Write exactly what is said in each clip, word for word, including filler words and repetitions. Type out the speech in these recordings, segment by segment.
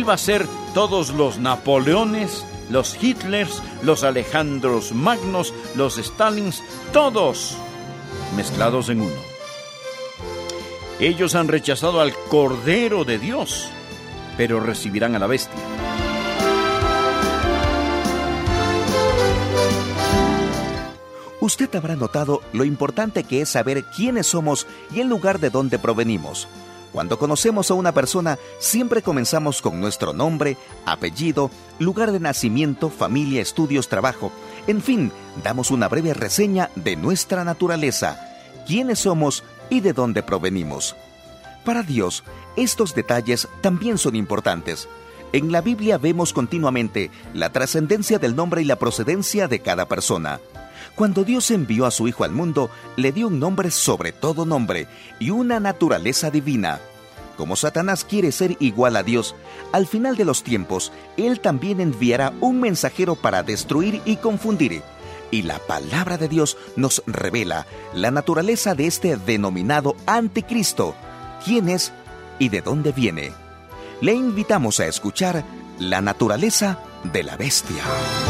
va a ser todos los Napoleones, los Hitlers, los Alejandros Magnos, los Stalins, todos mezclados en uno. Ellos han rechazado al Cordero de Dios, pero recibirán a la bestia. Usted habrá notado lo importante que es saber quiénes somos y el lugar de donde provenimos. Cuando conocemos a una persona, siempre comenzamos con nuestro nombre, apellido, lugar de nacimiento, familia, estudios, trabajo. En fin, damos una breve reseña de nuestra naturaleza, quiénes somos y de dónde provenimos. Para Dios, estos detalles también son importantes. En la Biblia vemos continuamente la trascendencia del nombre y la procedencia de cada persona. Cuando Dios envió a su Hijo al mundo, le dio un nombre sobre todo nombre y una naturaleza divina. Como Satanás quiere ser igual a Dios, al final de los tiempos, Él también enviará un mensajero para destruir y confundir. Y la palabra de Dios nos revela la naturaleza de este denominado anticristo, quién es y de dónde viene. Le invitamos a escuchar la naturaleza de la bestia.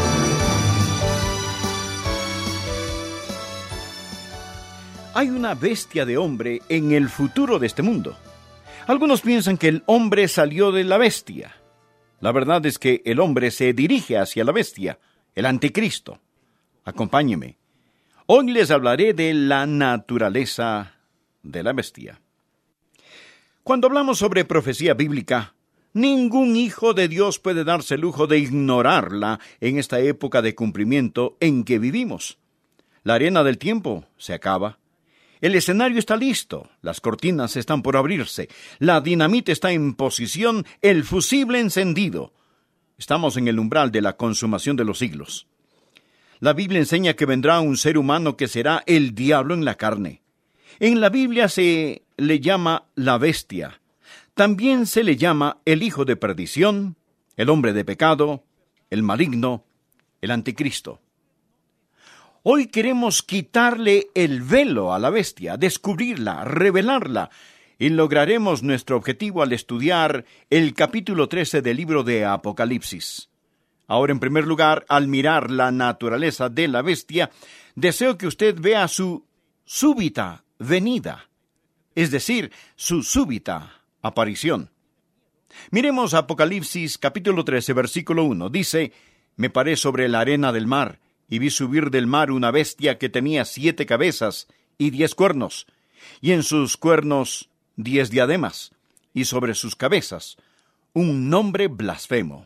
Hay una bestia de hombre en el futuro de este mundo. Algunos piensan que el hombre salió de la bestia. La verdad es que el hombre se dirige hacia la bestia, el anticristo. Acompáñeme. Hoy les hablaré de la naturaleza de la bestia. Cuando hablamos sobre profecía bíblica, ningún hijo de Dios puede darse el lujo de ignorarla en esta época de cumplimiento en que vivimos. La arena del tiempo se acaba. El escenario está listo, las cortinas están por abrirse, la dinamita está en posición, el fusible encendido. Estamos en el umbral de la consumación de los siglos. La Biblia enseña que vendrá un ser humano que será el diablo en la carne. En la Biblia se le llama la bestia. También se le llama el hijo de perdición, el hombre de pecado, el maligno, el anticristo. Hoy queremos quitarle el velo a la bestia, descubrirla, revelarla, y lograremos nuestro objetivo al estudiar el capítulo trece del libro de Apocalipsis. Ahora, en primer lugar, al mirar la naturaleza de la bestia, deseo que usted vea su súbita venida, es decir, su súbita aparición. Miremos Apocalipsis capítulo trece, versículo uno. Dice: «Me paré sobre la arena del mar, y vi subir del mar una bestia que tenía siete cabezas y diez cuernos, y en sus cuernos diez diademas, y sobre sus cabezas un nombre blasfemo».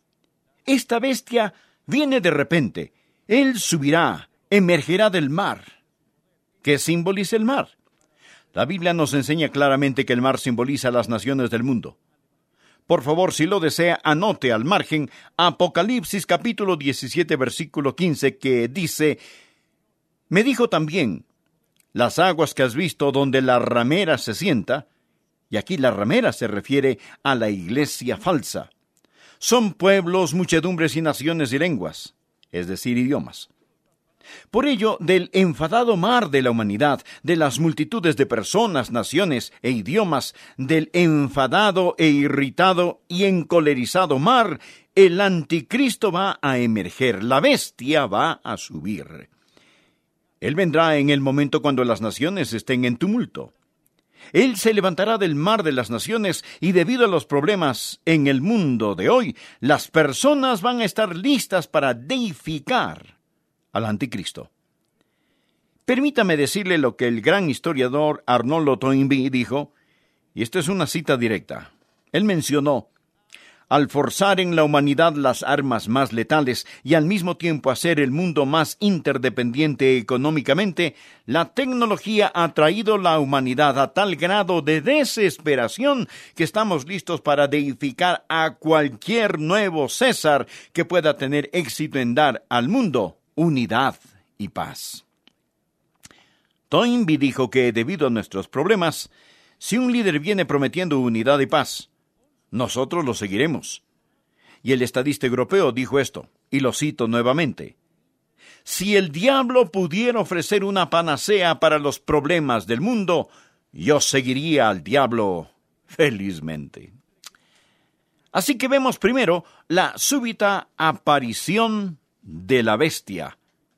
Esta bestia viene de repente. Él subirá, emergerá del mar. ¿Qué simboliza el mar? La Biblia nos enseña claramente que el mar simboliza las naciones del mundo. Por favor, si lo desea, anote al margen Apocalipsis capítulo diecisiete, versículo quince, que dice: «Me dijo también, las aguas que has visto donde la ramera se sienta», y aquí la ramera se refiere a la iglesia falsa, «son pueblos, muchedumbres y naciones y lenguas», es decir, idiomas. Por ello, del enfadado mar de la humanidad, de las multitudes de personas, naciones e idiomas, del enfadado e irritado y encolerizado mar, el anticristo va a emerger, la bestia va a subir. Él vendrá en el momento cuando las naciones estén en tumulto. Él se levantará del mar de las naciones y debido a los problemas en el mundo de hoy, las personas van a estar listas para deificar al anticristo. Permítame decirle lo que el gran historiador Arnoldo Toynbee dijo, y esta es una cita directa. Él mencionó: «Al forzar en la humanidad las armas más letales y al mismo tiempo hacer el mundo más interdependiente económicamente, la tecnología ha traído la humanidad a tal grado de desesperación que estamos listos para deificar a cualquier nuevo César que pueda tener éxito en dar al mundo unidad y paz». Toynbee dijo que debido a nuestros problemas, si un líder viene prometiendo unidad y paz, nosotros lo seguiremos. Y el estadista europeo dijo esto, y lo cito nuevamente: «Si el diablo pudiera ofrecer una panacea para los problemas del mundo, yo seguiría al diablo felizmente». Así que vemos primero la súbita aparición de la bestia.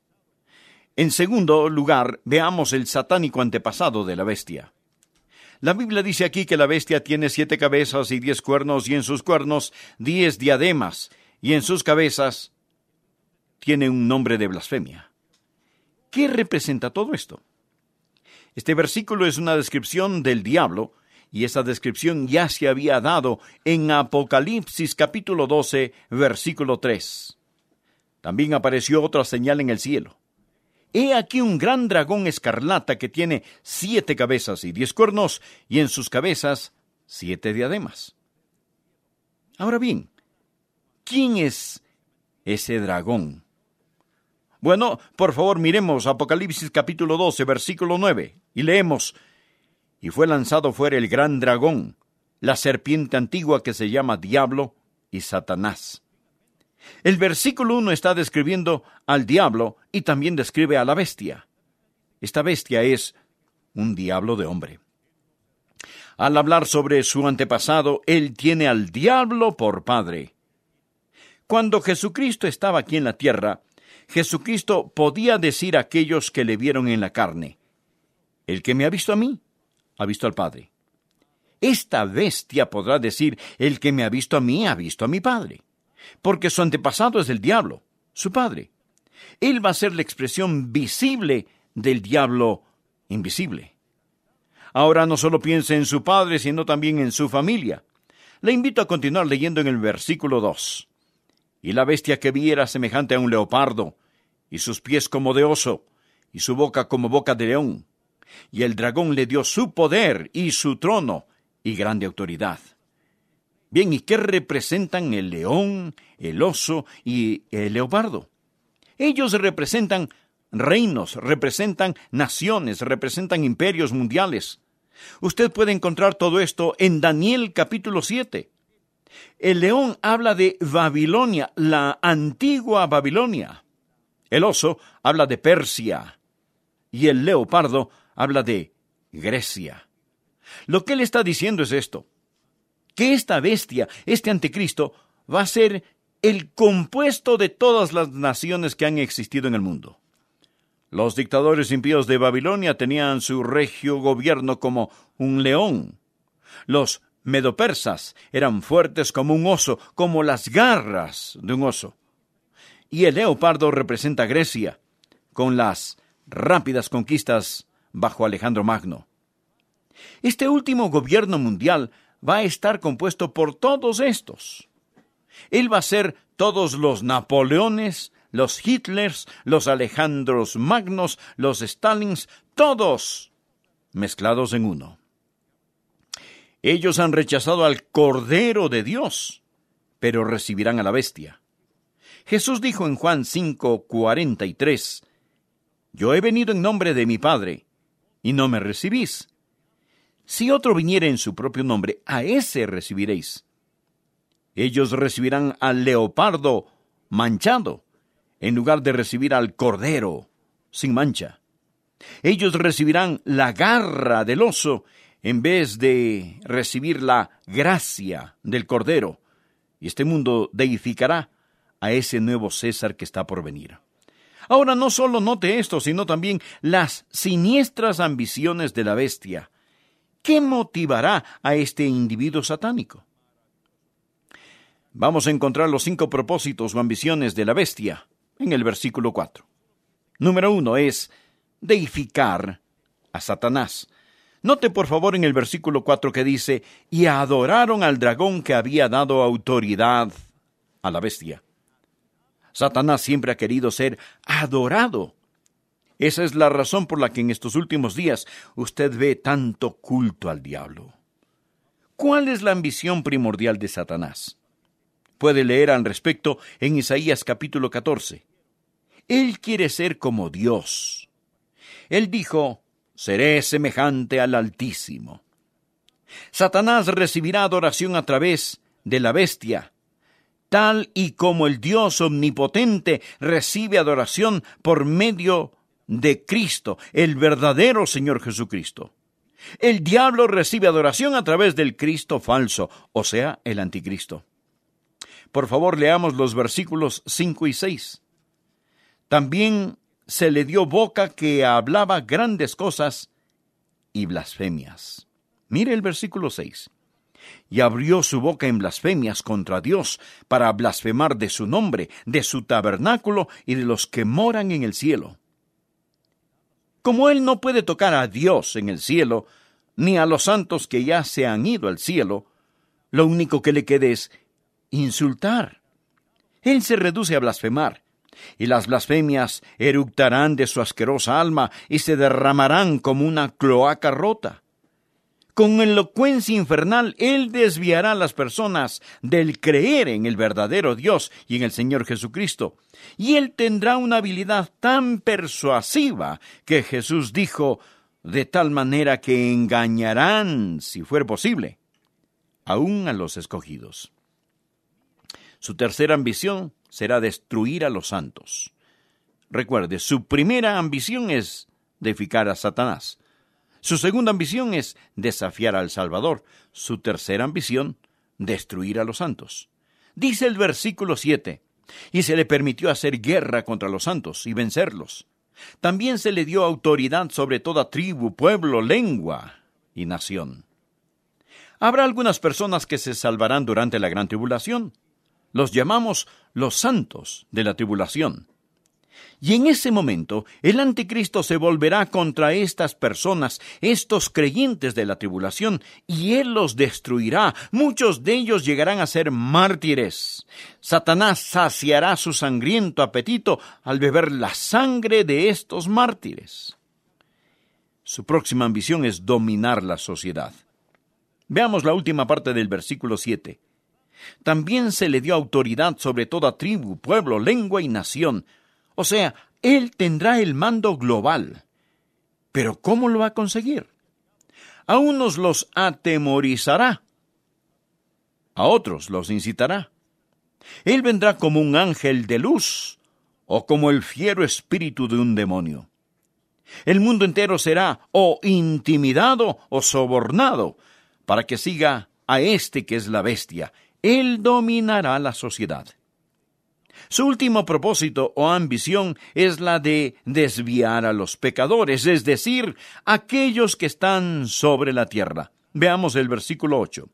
En segundo lugar, veamos el satánico antepasado de la bestia. La Biblia dice aquí que la bestia tiene siete cabezas y diez cuernos, y en sus cuernos diez diademas, y en sus cabezas tiene un nombre de blasfemia. ¿Qué representa todo esto? Este versículo es una descripción del diablo, y esa descripción ya se había dado en Apocalipsis capítulo doce, versículo tres. También apareció otra señal en el cielo. He aquí un gran dragón escarlata que tiene siete cabezas y diez cuernos, y en sus cabezas siete diademas. Ahora bien, ¿quién es ese dragón? Bueno, por favor miremos Apocalipsis capítulo doce, versículo nueve, y leemos: Y fue lanzado fuera el gran dragón, la serpiente antigua que se llama Diablo y Satanás. El versículo uno está describiendo al diablo y también describe a la bestia. Esta bestia es un diablo de hombre. Al hablar sobre su antepasado, él tiene al diablo por padre. Cuando Jesucristo estaba aquí en la tierra, Jesucristo podía decir a aquellos que le vieron en la carne: el que me ha visto a mí, ha visto al Padre. Esta bestia podrá decir: el que me ha visto a mí, ha visto a mi Padre. Porque su antepasado es el diablo, su padre. Él va a ser la expresión visible del diablo invisible. Ahora no solo piense en su padre, sino también en su familia. Le invito a continuar leyendo en el versículo dos. Y la bestia que vi era semejante a un leopardo, y sus pies como de oso, y su boca como boca de león. Y el dragón le dio su poder y su trono y grande autoridad. Bien, ¿y qué representan el león, el oso y el leopardo? Ellos representan reinos, representan naciones, representan imperios mundiales. Usted puede encontrar todo esto en Daniel capítulo siete. El león habla de Babilonia, la antigua Babilonia. El oso habla de Persia. Y el leopardo habla de Grecia. Lo que él está diciendo es esto: que esta bestia, este anticristo, va a ser el compuesto de todas las naciones que han existido en el mundo. Los dictadores impíos de Babilonia tenían su regio gobierno como un león. Los medopersas eran fuertes como un oso, como las garras de un oso. Y el leopardo representa a Grecia, con las rápidas conquistas bajo Alejandro Magno. Este último gobierno mundial va a estar compuesto por todos estos. Él va a ser todos los Napoleones, los Hitlers, los Alejandros Magnos, los Stalins, todos mezclados en uno. Ellos han rechazado al Cordero de Dios, pero recibirán a la bestia. Jesús dijo en Juan cinco, cuarenta y tres, Yo he venido en nombre de mi Padre, y no me recibís. Si otro viniere en su propio nombre, a ese recibiréis. Ellos recibirán al leopardo manchado, en lugar de recibir al cordero sin mancha. Ellos recibirán la garra del oso, en vez de recibir la gracia del cordero. Y este mundo deificará a ese nuevo César que está por venir. Ahora no solo note esto, sino también las siniestras ambiciones de la bestia. ¿Qué motivará a este individuo satánico? Vamos a encontrar los cinco propósitos o ambiciones de la bestia en el versículo cuatro. Número uno es deificar a Satanás. Note por favor en el versículo cuatro que dice, y adoraron al dragón que había dado autoridad a la bestia. Satanás siempre ha querido ser adorado. Esa es la razón por la que en estos últimos días usted ve tanto culto al diablo. ¿Cuál es la ambición primordial de Satanás? Puede leer al respecto en Isaías capítulo catorce. Él quiere ser como Dios. Él dijo, seré semejante al Altísimo. Satanás recibirá adoración a través de la bestia, tal y como el Dios omnipotente recibe adoración por medio de Cristo, el verdadero Señor Jesucristo. El diablo recibe adoración a través del Cristo falso, o sea, el anticristo. Por favor, leamos los versículos cinco y seis. También se le dio boca que hablaba grandes cosas y blasfemias. Mire el versículo seis. Y abrió su boca en blasfemias contra Dios, para blasfemar de su nombre, de su tabernáculo y de los que moran en el cielo. Como él no puede tocar a Dios en el cielo, ni a los santos que ya se han ido al cielo, lo único que le queda es insultar. Él se reduce a blasfemar, y las blasfemias eructarán de su asquerosa alma y se derramarán como una cloaca rota. Con elocuencia infernal, él desviará a las personas del creer en el verdadero Dios y en el Señor Jesucristo. Y él tendrá una habilidad tan persuasiva que Jesús dijo, de tal manera que engañarán, si fuera posible, aún a los escogidos. Su tercera ambición será destruir a los santos. Recuerde, su primera ambición es deificar a Satanás. Su segunda ambición es desafiar al Salvador. Su tercera ambición, destruir a los santos. Dice el versículo siete, y se le permitió hacer guerra contra los santos y vencerlos. También se le dio autoridad sobre toda tribu, pueblo, lengua y nación. Habrá algunas personas que se salvarán durante la gran tribulación. Los llamamos los santos de la tribulación. Y en ese momento, el anticristo se volverá contra estas personas, estos creyentes de la tribulación, y él los destruirá. Muchos de ellos llegarán a ser mártires. Satanás saciará su sangriento apetito al beber la sangre de estos mártires. Su próxima ambición es dominar la sociedad. Veamos la última parte del versículo siete. También se le dio autoridad sobre toda tribu, pueblo, lengua y nación. O sea, él tendrá el mando global. ¿Pero cómo lo va a conseguir? A unos los atemorizará, a otros los incitará. Él vendrá como un ángel de luz o como el fiero espíritu de un demonio. El mundo entero será o intimidado o sobornado para que siga a este que es la bestia. Él dominará la sociedad. Su último propósito o ambición es la de desviar a los pecadores, es decir, aquellos que están sobre la tierra. Veamos el versículo ocho.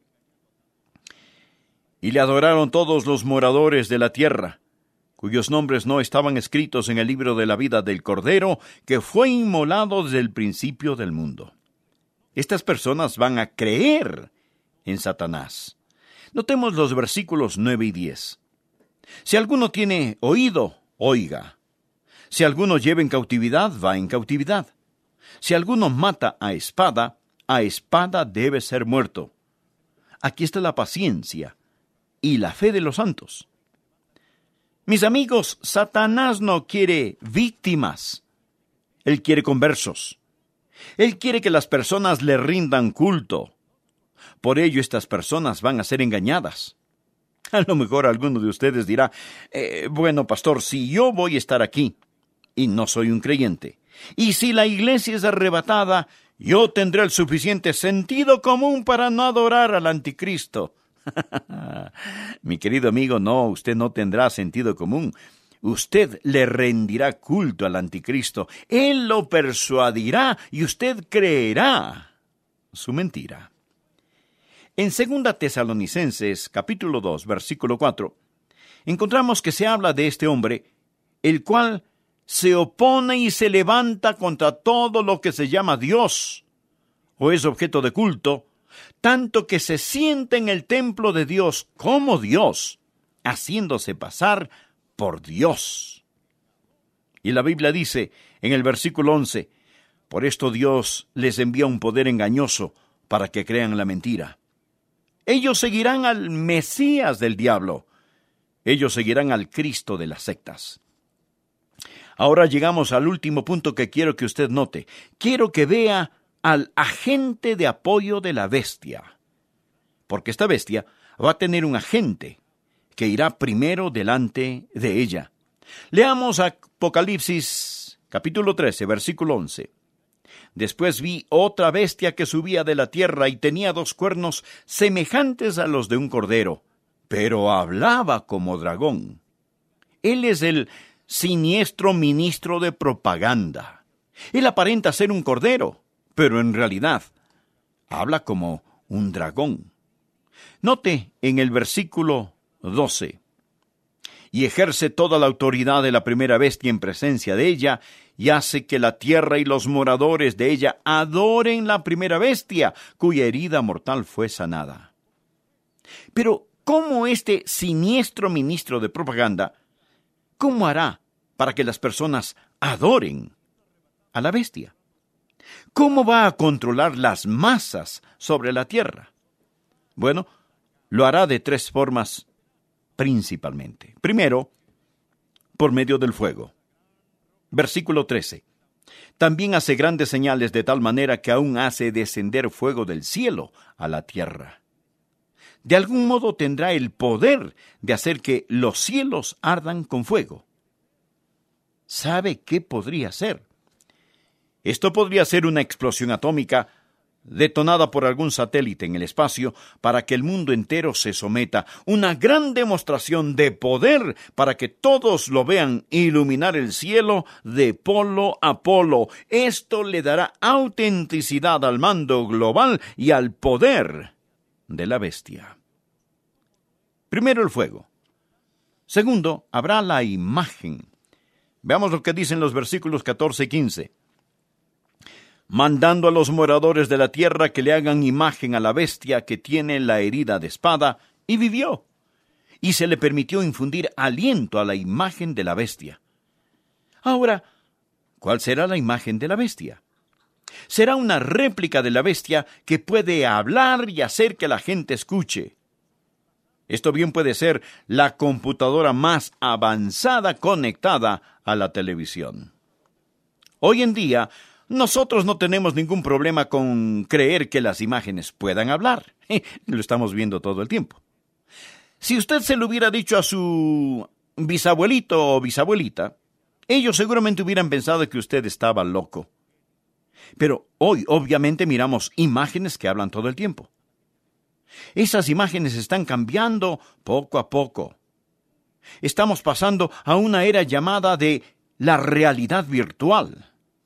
Y le adoraron todos los moradores de la tierra, cuyos nombres no estaban escritos en el libro de la vida del Cordero, que fue inmolado desde el principio del mundo. Estas personas van a creer en Satanás. Notemos los versículos nueve y diez. Si alguno tiene oído, oiga. Si alguno lleva en cautividad, va en cautividad. Si alguno mata a espada, a espada debe ser muerto. Aquí está la paciencia y la fe de los santos. Mis amigos, Satanás no quiere víctimas. Él quiere conversos. Él quiere que las personas le rindan culto. Por ello, estas personas van a ser engañadas. A lo mejor alguno de ustedes dirá, eh, bueno, pastor, si yo voy a estar aquí y no soy un creyente, y si la iglesia es arrebatada, yo tendré el suficiente sentido común para no adorar al anticristo. Mi querido amigo, no, usted no tendrá sentido común. Usted le rendirá culto al anticristo. Él lo persuadirá y usted creerá su mentira. En segunda Tesalonicenses, capítulo dos, versículo cuatro, encontramos que se habla de este hombre, el cual se opone y se levanta contra todo lo que se llama Dios, o es objeto de culto, tanto que se sienta en el templo de Dios como Dios, haciéndose pasar por Dios. Y la Biblia dice, en el versículo once, por esto Dios les envía un poder engañoso para que crean la mentira. Ellos seguirán al Mesías del diablo. Ellos seguirán al Cristo de las sectas. Ahora llegamos al último punto que quiero que usted note. Quiero que vea al agente de apoyo de la bestia. Porque esta bestia va a tener un agente que irá primero delante de ella. Leamos Apocalipsis, capítulo trece, versículo once. Después vi otra bestia que subía de la tierra y tenía dos cuernos semejantes a los de un cordero, pero hablaba como dragón. Él es el siniestro ministro de propaganda. Él aparenta ser un cordero, pero en realidad habla como un dragón. Note en el versículo doce. Y ejerce toda la autoridad de la primera bestia en presencia de ella, y hace que la tierra y los moradores de ella adoren la primera bestia, cuya herida mortal fue sanada. Pero, ¿cómo este siniestro ministro de propaganda, cómo hará para que las personas adoren a la bestia? ¿Cómo va a controlar las masas sobre la tierra? Bueno, lo hará de tres formas principalmente. Primero, por medio del fuego. Versículo trece. También hace grandes señales de tal manera que aún hace descender fuego del cielo a la tierra. De algún modo tendrá el poder de hacer que los cielos ardan con fuego. ¿Sabe qué podría ser? Esto podría ser una explosión atómica detonada por algún satélite en el espacio para que el mundo entero se someta, una gran demostración de poder para que todos lo vean iluminar el cielo de polo a polo. Esto le dará autenticidad al mando global y al poder de la bestia. Primero, el fuego. Segundo, habrá la imagen. Veamos lo que dicen los versículos catorce y quince. Mandando a los moradores de la tierra que le hagan imagen a la bestia que tiene la herida de espada, y vivió. Y se le permitió infundir aliento a la imagen de la bestia. Ahora, ¿cuál será la imagen de la bestia? Será una réplica de la bestia que puede hablar y hacer que la gente escuche. Esto bien puede ser la computadora más avanzada conectada a la televisión. Hoy en día, nosotros no tenemos ningún problema con creer que las imágenes puedan hablar. Lo estamos viendo todo el tiempo. Si usted se lo hubiera dicho a su bisabuelito o bisabuelita, ellos seguramente hubieran pensado que usted estaba loco. Pero hoy, obviamente, miramos imágenes que hablan todo el tiempo. Esas imágenes están cambiando poco a poco. Estamos pasando a una era llamada de la realidad virtual.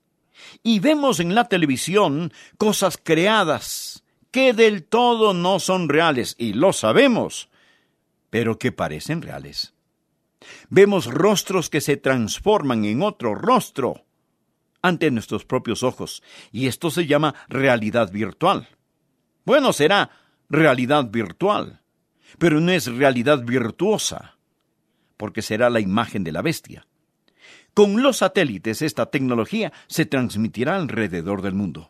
Y vemos en la televisión cosas creadas que del todo no son reales, y lo sabemos, pero que parecen reales. Vemos rostros que se transforman en otro rostro ante nuestros propios ojos, y esto se llama realidad virtual. Bueno, será realidad virtual, pero no es realidad virtuosa, porque será la imagen de la bestia. Con los satélites, esta tecnología se transmitirá alrededor del mundo.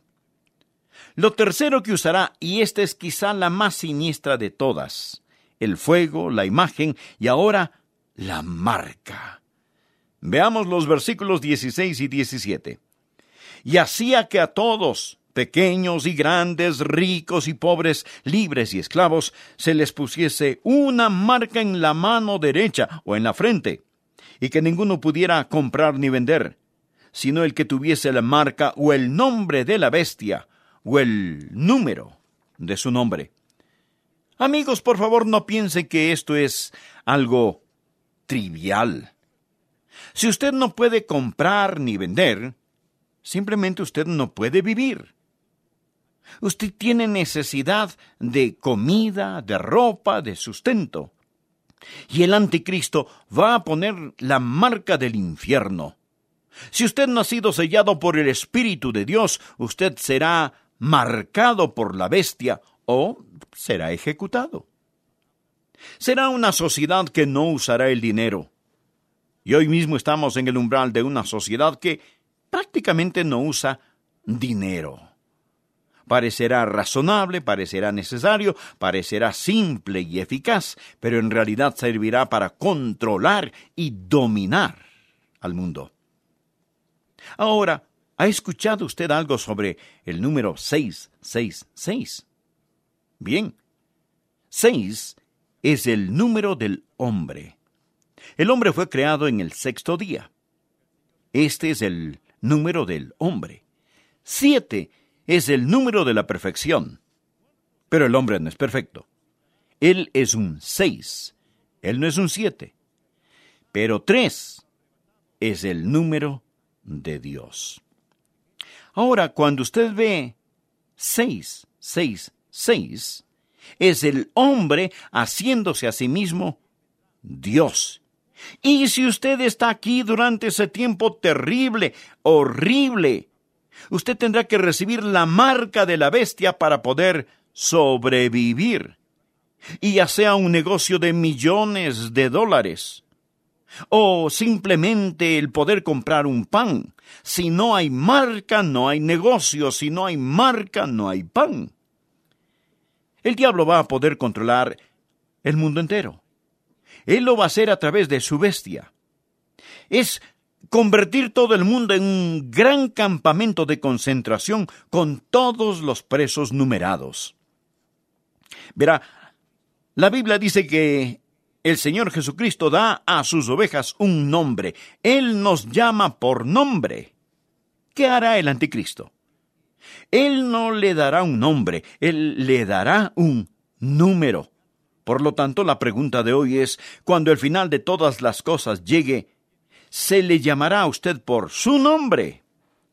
Lo tercero que usará, y esta es quizá la más siniestra de todas, el fuego, la imagen y ahora la marca. Veamos los versículos dieciséis y diecisiete. Y hacía que a todos, pequeños y grandes, ricos y pobres, libres y esclavos, se les pusiese una marca en la mano derecha o en la frente, y que ninguno pudiera comprar ni vender, sino el que tuviese la marca o el nombre de la bestia, o el número de su nombre. Amigos, por favor, no piensen que esto es algo trivial. Si usted no puede comprar ni vender, simplemente usted no puede vivir. Usted tiene necesidad de comida, de ropa, de sustento. Y el anticristo va a poner la marca del infierno. Si usted no ha sido sellado por el Espíritu de Dios, usted será marcado por la bestia o será ejecutado. Será una sociedad que no usará el dinero. Y hoy mismo estamos en el umbral de una sociedad que prácticamente no usa dinero. Parecerá razonable, parecerá necesario, parecerá simple y eficaz, pero en realidad servirá para controlar y dominar al mundo. Ahora, ¿ha escuchado usted algo sobre el número seiscientos sesenta y seis? Bien, seis es el número del hombre. El hombre fue creado en el sexto día. Este es el número del hombre. Siete es el número de la perfección. Pero el hombre no es perfecto. Él es un seis. Él no es un siete. Pero tres es el número de Dios. Ahora, cuando usted ve seis, seis, seis, es el hombre haciéndose a sí mismo Dios. Y si usted está aquí durante ese tiempo terrible, horrible, usted tendrá que recibir la marca de la bestia para poder sobrevivir. Y ya sea un negocio de millones de dólares, o simplemente el poder comprar un pan. Si no hay marca, no hay negocio. Si no hay marca, no hay pan. El diablo va a poder controlar el mundo entero. Él lo va a hacer a través de su bestia. Es convertir todo el mundo en un gran campamento de concentración con todos los presos numerados. Verá, la Biblia dice que el Señor Jesucristo da a sus ovejas un nombre. Él nos llama por nombre. ¿Qué hará el anticristo? Él no le dará un nombre, Él le dará un número. Por lo tanto, la pregunta de hoy es, cuando el final de todas las cosas llegue, ¿se le llamará a usted por su nombre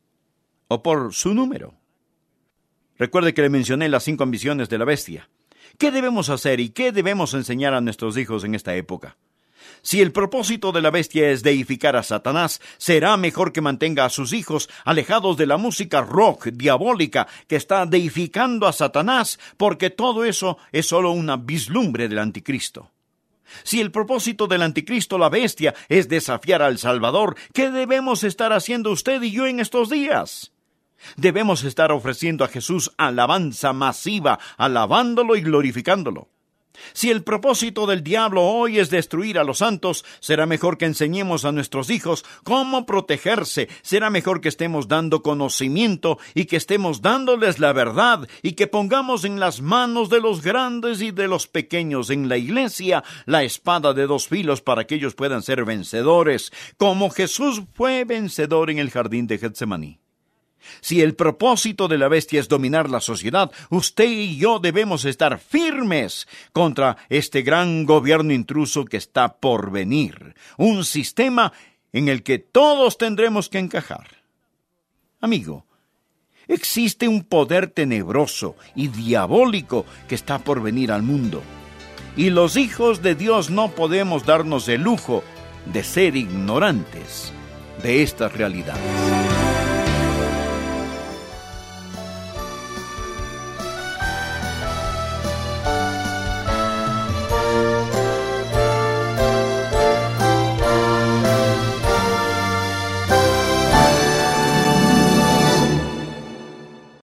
o por su número? Recuerde que le mencioné las cinco ambiciones de la bestia. ¿Qué debemos hacer y qué debemos enseñar a nuestros hijos en esta época? Si el propósito de la bestia es deificar a Satanás, será mejor que mantenga a sus hijos alejados de la música rock diabólica que está deificando a Satanás, porque todo eso es solo una vislumbre del anticristo. Si el propósito del anticristo, la bestia, es desafiar al Salvador, ¿qué debemos estar haciendo usted y yo en estos días? Debemos estar ofreciendo a Jesús alabanza masiva, alabándolo y glorificándolo. Si el propósito del diablo hoy es destruir a los santos, será mejor que enseñemos a nuestros hijos cómo protegerse. Será mejor que estemos dando conocimiento y que estemos dándoles la verdad y que pongamos en las manos de los grandes y de los pequeños en la iglesia la espada de dos filos para que ellos puedan ser vencedores, como Jesús fue vencedor en el jardín de Getsemaní. Si el propósito de la bestia es dominar la sociedad, usted y yo debemos estar firmes contra este gran gobierno intruso que está por venir. Un sistema en el que todos tendremos que encajar. Amigo, existe un poder tenebroso y diabólico que está por venir al mundo. Y los hijos de Dios no podemos darnos el lujo de ser ignorantes de estas realidades.